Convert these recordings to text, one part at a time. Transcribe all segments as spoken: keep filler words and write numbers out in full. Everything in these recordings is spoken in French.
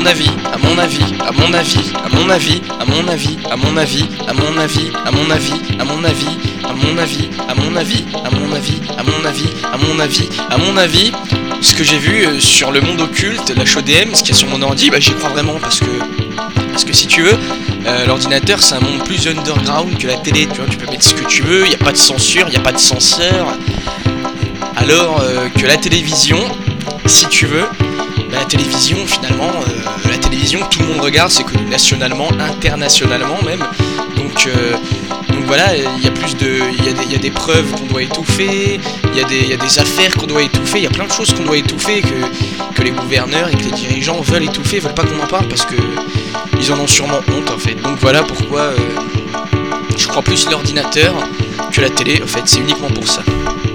avis, à mon avis, à mon avis, à mon avis, à mon avis, à mon avis, à mon avis, à mon avis, à mon avis, à mon avis, à mon avis, à mon avis, à mon avis, à mon avis, à mon avis, ce que j'ai vu euh, sur le monde occulte, l'H O D M, ce qu'il y a sur mon ordi, bah j'y crois vraiment parce que parce que si tu veux, euh, l'ordinateur c'est un monde plus underground que la télé, tu vois, tu peux mettre ce que tu veux, il n'y a pas de censure, il n'y a pas de censeur, alors euh, que la télévision, si tu veux, bah, la télévision finalement, euh, la télévision tout le monde regarde, c'est connu nationalement, internationalement même, donc euh, donc voilà, il y a plus de, il y a des, il y a des preuves qu'on doit étouffer, il y a des, il y a des affaires qu'on doit étouffer, il y a plein de choses qu'on doit étouffer que, que les gouverneurs et que les dirigeants veulent étouffer, veulent pas qu'on en parle parce que ils en ont sûrement honte en fait. Donc voilà pourquoi euh, je crois plus l'ordinateur que la télé, en fait, c'est uniquement pour ça.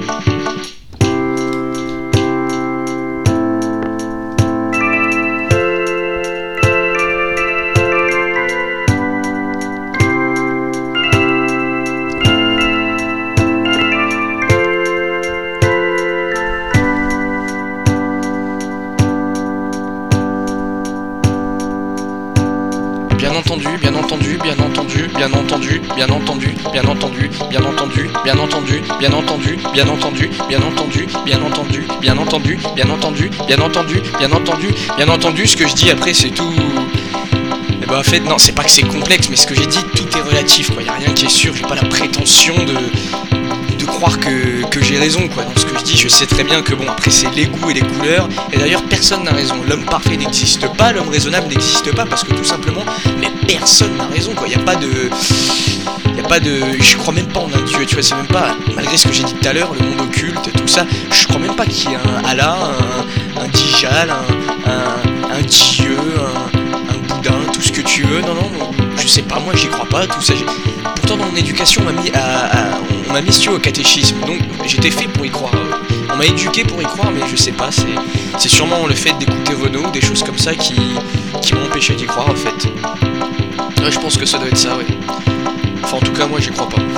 Bien entendu, bien entendu, bien entendu, bien entendu, bien entendu, bien entendu, bien entendu, bien entendu, bien entendu, bien entendu, bien entendu, bien entendu, bien entendu, bien entendu, bien entendu, bien entendu, bien entendu, ce que je dis après c'est tout. Et bah en fait non, c'est pas que c'est complexe, mais ce que j'ai dit tout est relatif quoi, y a rien qui est sûr, j'ai pas la prétention de de croire que, que j'ai raison quoi. Dans ce que je dis, je sais très bien que bon après c'est les goûts et les couleurs, et d'ailleurs personne n'a raison, l'homme parfait n'existe pas, l'homme raisonnable n'existe pas, parce que tout simplement, mais personne n'a raison quoi, y a pas de... Y a pas de... Je crois même pas en un dieu, tu vois, c'est même pas, malgré ce que j'ai dit tout à l'heure, le monde occulte, tout ça, je crois même pas qu'il y ait un Allah, un, un Dijal, un, un, un dieu, un, un boudin, tout ce que tu veux, non non, non je sais pas, moi j'y crois pas, tout ça, j'ai... Pourtant dans mon éducation on m'a mis à, à... on m'a mis si au catéchisme, donc j'étais fait pour y croire. On m'a éduqué pour y croire, mais je sais pas, c'est, c'est sûrement le fait d'écouter Renaud, des choses comme ça qui, qui m'ont empêché d'y croire en fait. Ouais, je pense que ça doit être ça, ouais. Enfin en tout cas moi j'y crois pas.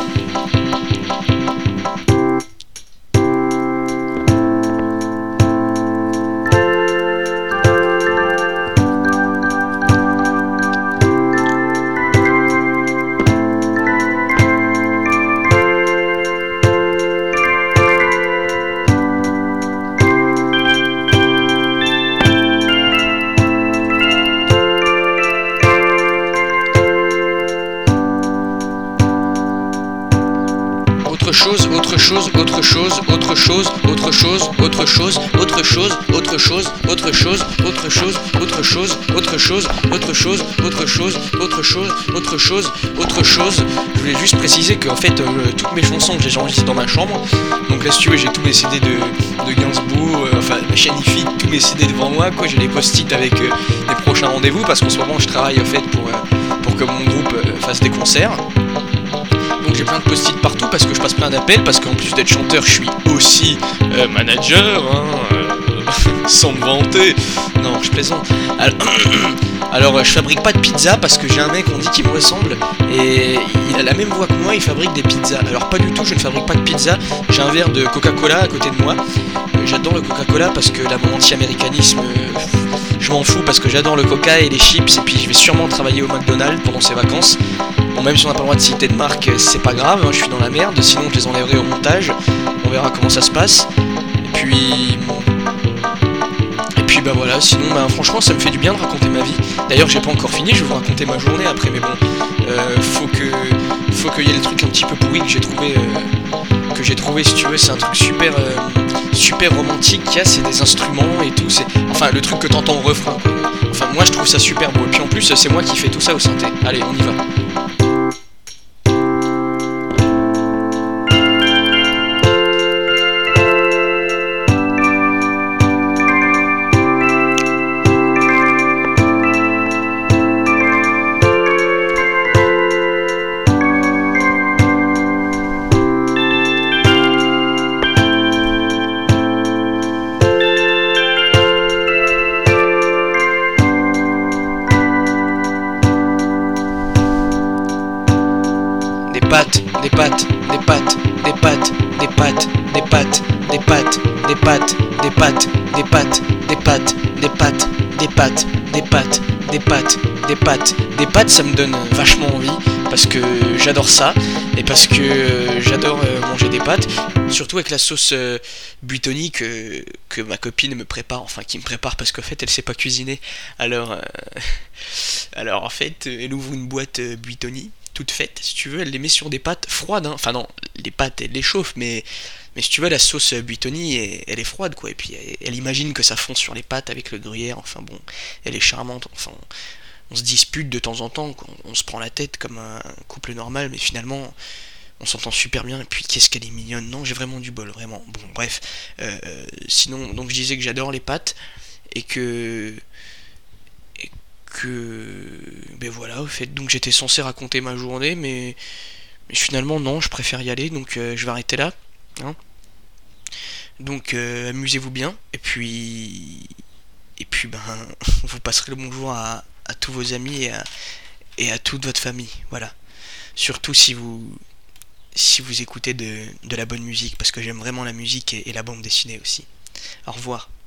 Autre chose, autre chose, autre chose, autre chose, autre chose, autre chose, autre chose, autre chose, autre chose, autre chose, autre chose, autre chose, autre chose, autre chose, autre chose, autre chose. Je voulais juste préciser que en fait euh, toutes mes chansons que j'ai enregistrées dans ma chambre. Donc là si tu veux j'ai tous mes C D de, de Gainsbourg, euh, enfin ma chaîne I F I, tous mes C D devant moi quoi, j'ai les post-it avec euh, les prochains rendez-vous parce qu'en ce moment je travaille en fait pour, euh, pour que mon groupe euh, fasse des concerts. Donc j'ai plein de post-it partout parce que je passe plein d'appels, parce qu'en plus d'être chanteur, je suis aussi euh, manager, hein, euh, sans me vanter. Non, je plaisante. Alors, alors euh, je fabrique pas de pizza parce que j'ai un mec, on dit qu'il me ressemble, et il a la même voix que moi, il fabrique des pizzas. Alors pas du tout, je ne fabrique pas de pizza, j'ai un verre de Coca-Cola à côté de moi. Euh, j'adore le Coca-Cola parce que là, mon anti-américanisme, euh, je m'en fous parce que j'adore le Coca et les chips, et puis je vais sûrement travailler au McDonald's pendant ces vacances. Bon, même si on n'a pas le droit de citer de marque, c'est pas grave, hein, je suis dans la merde, sinon je les enlèverai au montage, on verra comment ça se passe. Et puis... Et puis bah voilà, sinon bah, franchement ça me fait du bien de raconter ma vie. D'ailleurs j'ai pas encore fini, je vais vous raconter ma journée après, mais bon, euh, faut que faut qu'il y ait le truc un petit peu pourri que j'ai trouvé, euh, que j'ai trouvé si tu veux, c'est un truc super, euh, super romantique qu'il y a, c'est des instruments et tout, c'est... Enfin le truc que t'entends au refrain, quoi. Enfin moi je trouve ça super beau, et puis en plus c'est moi qui fais tout ça au synthé. Allez, on y va. Des pattes, des pattes, des pattes, des pattes, des pattes, des pattes, des pâtes, des pâtes, des pâtes, des pâtes, des pâtes, des pâtes, des pâtes, des pâtes, des pâtes, des pâtes, des pâtes, ça me donne vachement envie parce que j'adore ça et parce que euh, j'adore euh, manger des pâtes, surtout avec la sauce euh, buitoni que, que ma copine me prépare, enfin qui me prépare parce qu'en fait elle sait pas cuisiner. Alors, euh, alors en fait elle ouvre une boîte euh, buitoni toute faite, si tu veux, elle les met sur des pâtes froides, hein. Enfin non, les pâtes elle les chauffe, mais mais si tu veux la sauce buitoni elle, elle est froide quoi, et puis elle, elle imagine que ça fond sur les pâtes avec le gruyère, enfin bon, elle est charmante, enfin on, on se dispute de temps en temps, on, on se prend la tête comme un couple normal, mais finalement on s'entend super bien, et puis qu'est-ce qu'elle est mignonne, non j'ai vraiment du bol, vraiment, bon bref, euh, sinon donc je disais que j'adore les pâtes, et que et que ben voilà, au fait, donc j'étais censé raconter ma journée, mais, mais finalement non, je préfère y aller, donc euh, je vais arrêter là, hein. Donc euh, amusez-vous bien, et puis et puis ben vous passerez le bonjour à, à tous vos amis et à, et à toute votre famille, voilà. Surtout si vous si vous écoutez de, de la bonne musique, parce que j'aime vraiment la musique et, et la bande dessinée aussi. Au revoir.